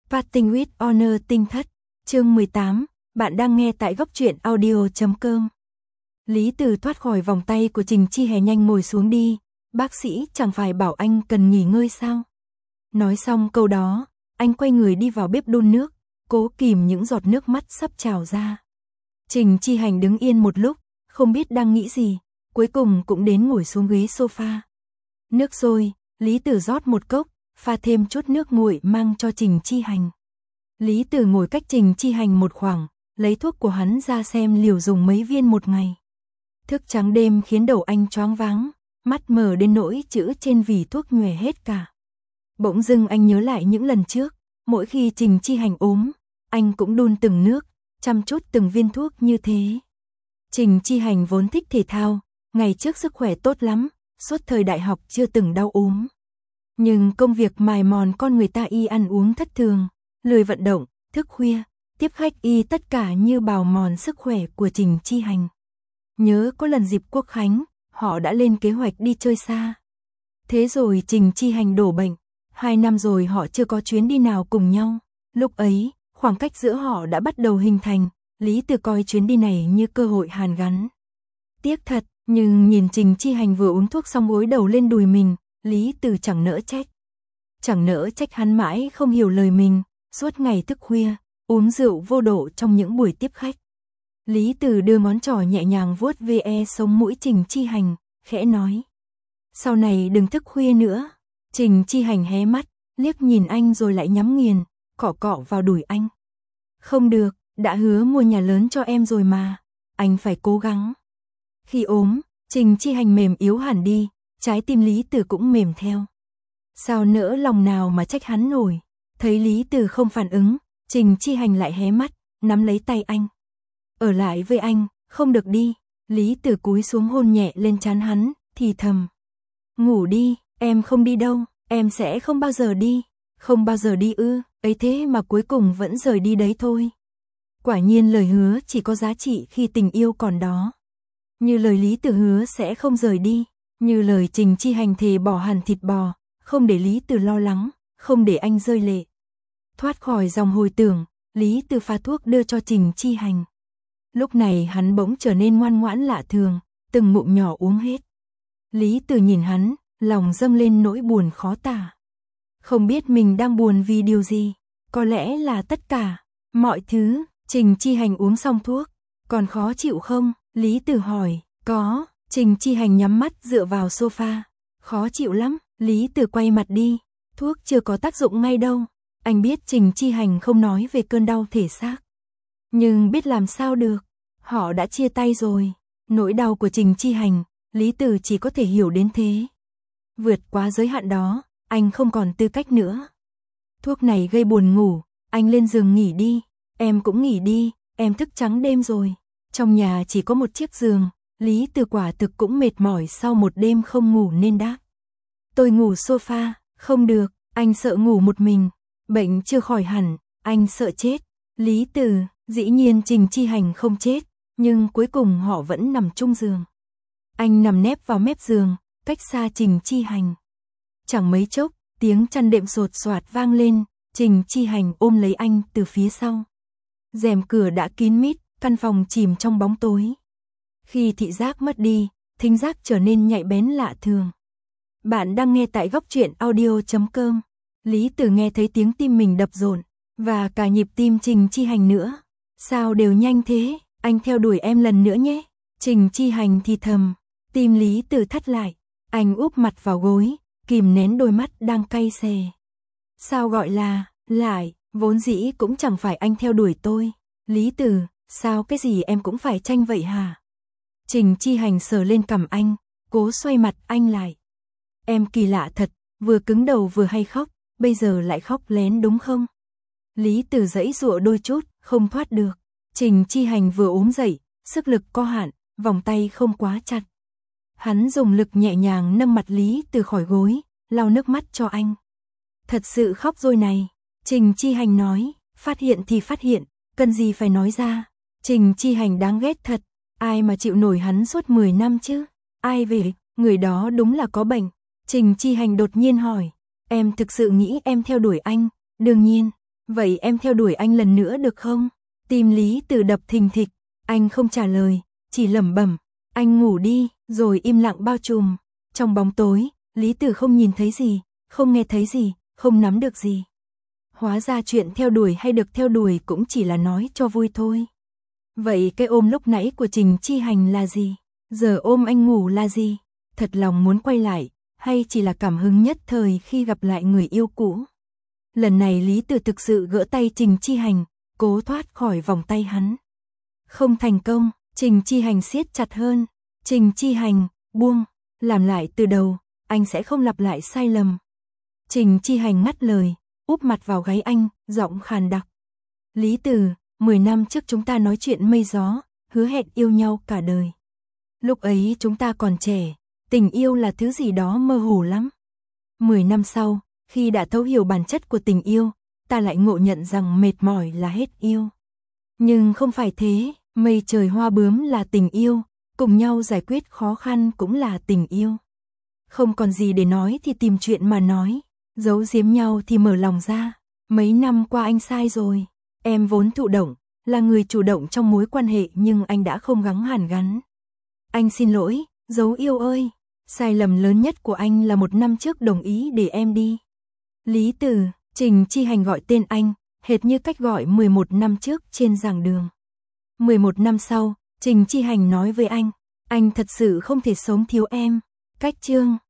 Parting with Honor Tinh Thất, chương 18, bạn đang nghe tại góc truyện audio.com. Lý Từ thoát khỏi vòng tay của Trình Chi Hè nhanh ngồi xuống đi, bác sĩ chẳng phải bảo anh cần nghỉ ngơi sao? Nói xong câu đó, anh quay người đi vào bếp đun nước, cố kìm những giọt nước mắt sắp trào ra. Trình Chi Hành đứng yên một lúc, không biết đang nghĩ gì, cuối cùng cũng đến ngồi xuống ghế sofa. Nước sôi, Lý Từ rót một cốc, pha thêm chút nước nguội mang cho Trình Chi Hành. Lý Từ ngồi cách Trình Chi Hành một khoảng, lấy thuốc của hắn ra xem liều dùng mấy viên một ngày. Thức trắng đêm khiến đầu anh choáng váng, mắt mờ đến nỗi chữ trên vỉ thuốc nhòe hết cả. Bỗng dưng anh nhớ lại những lần trước, mỗi khi Trình Chi Hành ốm, anh cũng đun từng nước, chăm chút từng viên thuốc như thế. Trình Chi Hành vốn thích thể thao, ngày trước sức khỏe tốt lắm, suốt thời đại học chưa từng đau ốm. Nhưng công việc mài mòn con người ta y ăn uống thất thường, lười vận động, thức khuya, tiếp khách y tất cả như bào mòn sức khỏe của Trình Chi Hành. Nhớ có lần dịp Quốc Khánh, họ đã lên kế hoạch đi chơi xa. Thế rồi Trình Chi Hành đổ bệnh, 2 năm rồi họ chưa có chuyến đi nào cùng nhau. Lúc ấy, khoảng cách giữa họ đã bắt đầu hình thành, Lý Từ coi chuyến đi này như cơ hội hàn gắn. Tiếc thật, nhưng nhìn Trình Chi Hành vừa uống thuốc xong gối đầu lên đùi mình, Lý Từ chẳng nỡ trách. Chẳng nỡ trách hắn mãi không hiểu lời mình, suốt ngày thức khuya, uống rượu vô độ trong những buổi tiếp khách. Lý Từ đưa ngón trỏ nhẹ nhàng vuốt ve sống mũi Trình Chi Hành, khẽ nói. Sau này đừng thức khuya nữa. Trình Chi Hành hé mắt, liếc nhìn anh rồi lại nhắm nghiền, cọ cọ vào đùi anh. Không được, đã hứa mua nhà lớn cho em rồi mà, anh phải cố gắng. Khi ốm, Trình Chi Hành mềm yếu hẳn đi, trái tim Lý Từ cũng mềm theo. Sao nỡ lòng nào mà trách hắn nổi. Thấy Lý Từ không phản ứng, Trình Chi Hành lại hé mắt, nắm lấy tay anh. Ở lại với anh, không được đi. Lý Từ cúi xuống hôn nhẹ lên trán hắn, thì thầm. Ngủ đi, em không đi đâu, em sẽ không bao giờ đi. Không bao giờ đi ư, ấy thế mà cuối cùng vẫn rời đi đấy thôi. Quả nhiên lời hứa chỉ có giá trị khi tình yêu còn đó. Như lời Lý Từ hứa sẽ không rời đi, như lời Trình Chi Hành thề bỏ hẳn thịt bò, không để Lý Từ lo lắng, không để anh rơi lệ. Thoát khỏi dòng hồi tưởng, Lý Từ pha thuốc đưa cho Trình Chi Hành. Lúc này hắn bỗng trở nên ngoan ngoãn lạ thường, từng ngụm nhỏ uống hết. Lý Từ nhìn hắn, lòng dâng lên nỗi buồn khó tả. Không biết mình đang buồn vì điều gì, có lẽ là tất cả, mọi thứ. Trình Chi Hành uống xong thuốc, còn khó chịu không? Lý Từ hỏi. Có. Trình Chi Hành nhắm mắt dựa vào sofa. Khó chịu lắm. Lý Từ quay mặt đi. Thuốc chưa có tác dụng ngay đâu. Anh biết Trình Chi Hành không nói về cơn đau thể xác, nhưng biết làm sao được. Họ đã chia tay rồi. Nỗi đau của Trình Chi Hành, Lý Từ chỉ có thể hiểu đến thế. Vượt quá giới hạn đó, anh không còn tư cách nữa. Thuốc này gây buồn ngủ, anh lên giường nghỉ đi. Em cũng nghỉ đi, em thức trắng đêm rồi. Trong nhà chỉ có một chiếc giường, Lý Từ quả thực cũng mệt mỏi sau một đêm không ngủ nên đáp. Tôi ngủ sofa, không được, anh sợ ngủ một mình. Bệnh chưa khỏi hẳn, anh sợ chết. Lý Từ, dĩ nhiên Trình Chi Hành không chết, nhưng cuối cùng họ vẫn nằm chung giường. Anh nằm nép vào mép giường, cách xa Trình Chi Hành. Chẳng mấy chốc, tiếng chăn đệm sột soạt vang lên, Trình Chi Hành ôm lấy anh từ phía sau. Rèm cửa đã kín mít, căn phòng chìm trong bóng tối. Khi thị giác mất đi, thính giác trở nên nhạy bén lạ thường. Bạn đang nghe tại góc truyện audio.com. Lý Từ nghe thấy tiếng tim mình đập rộn, và cả nhịp tim Trình Chi Hành nữa. Sao đều nhanh thế, anh theo đuổi em lần nữa nhé. Trình Chi Hành thì thầm, tim Lý Từ thắt lại. Anh úp mặt vào gối, kìm nén đôi mắt đang cay xè. Sao gọi là, lại, vốn dĩ cũng chẳng phải anh theo đuổi tôi. Lý Từ, sao cái gì em cũng phải tranh vậy hả? Trình Chi Hành sờ lên cằm anh, cố xoay mặt anh lại. Em kỳ lạ thật, vừa cứng đầu vừa hay khóc, bây giờ lại khóc lén đúng không? Lý Từ giãy giụa đôi chút, không thoát được. Trình Chi Hành vừa ốm dậy, sức lực có hạn, vòng tay không quá chặt. Hắn dùng lực nhẹ nhàng nâng mặt Lý Từ khỏi gối, lau nước mắt cho anh. Thật sự khóc rồi này. Trình Chi Hành nói, phát hiện thì phát hiện, cần gì phải nói ra. Trình Chi Hành đáng ghét thật, ai mà chịu nổi hắn suốt 10 năm chứ? Ai về, người đó đúng là có bệnh. Trình Chi Hành đột nhiên hỏi, em thực sự nghĩ em theo đuổi anh? Đương nhiên, Vậy em theo đuổi anh lần nữa được không? Tim Lý Tử đập thình thịch, anh không trả lời, chỉ lẩm bẩm, anh ngủ đi, rồi im lặng bao trùm. Trong bóng tối, Lý Tử không nhìn thấy gì, không nghe thấy gì, không nắm được gì. Hóa ra chuyện theo đuổi hay được theo đuổi cũng chỉ là nói cho vui thôi. Vậy cái ôm lúc nãy của Trình Chi Hành là gì? Giờ ôm anh ngủ là gì? Thật lòng muốn quay lại, hay chỉ là cảm hứng nhất thời khi gặp lại người yêu cũ? Lần này Lý Tử thực sự gỡ tay Trình Chi Hành, cố thoát khỏi vòng tay hắn. Không thành công, Trình Chi Hành siết chặt hơn. Trình Chi Hành, buông, làm lại từ đầu, anh sẽ không lặp lại sai lầm. Trình Chi Hành ngắt lời, úp mặt vào gáy anh, giọng khàn đặc. Lý Tử, 10 năm trước chúng ta nói chuyện mây gió, hứa hẹn yêu nhau cả đời. Lúc ấy chúng ta còn trẻ, tình yêu là thứ gì đó mơ hồ lắm. 10 năm sau, khi đã thấu hiểu bản chất của tình yêu, ta lại ngộ nhận rằng mệt mỏi là hết yêu. Nhưng không phải thế, mây trời hoa bướm là tình yêu, cùng nhau giải quyết khó khăn cũng là tình yêu. Không còn gì để nói thì tìm chuyện mà nói, giấu giếm nhau thì mở lòng ra. Mấy năm qua anh sai rồi, em vốn thụ động, là người chủ động trong mối quan hệ nhưng anh đã không gắng hàn gắn. Anh xin lỗi, dấu yêu ơi, sai lầm lớn nhất của anh là 1 năm trước đồng ý để em đi. Lý Tử, Trình Chi Hành gọi tên anh, hệt như cách gọi 11 năm trước trên giảng đường. 11 năm sau, Trình Chi Hành nói với anh thật sự không thể sống thiếu em. Cách chương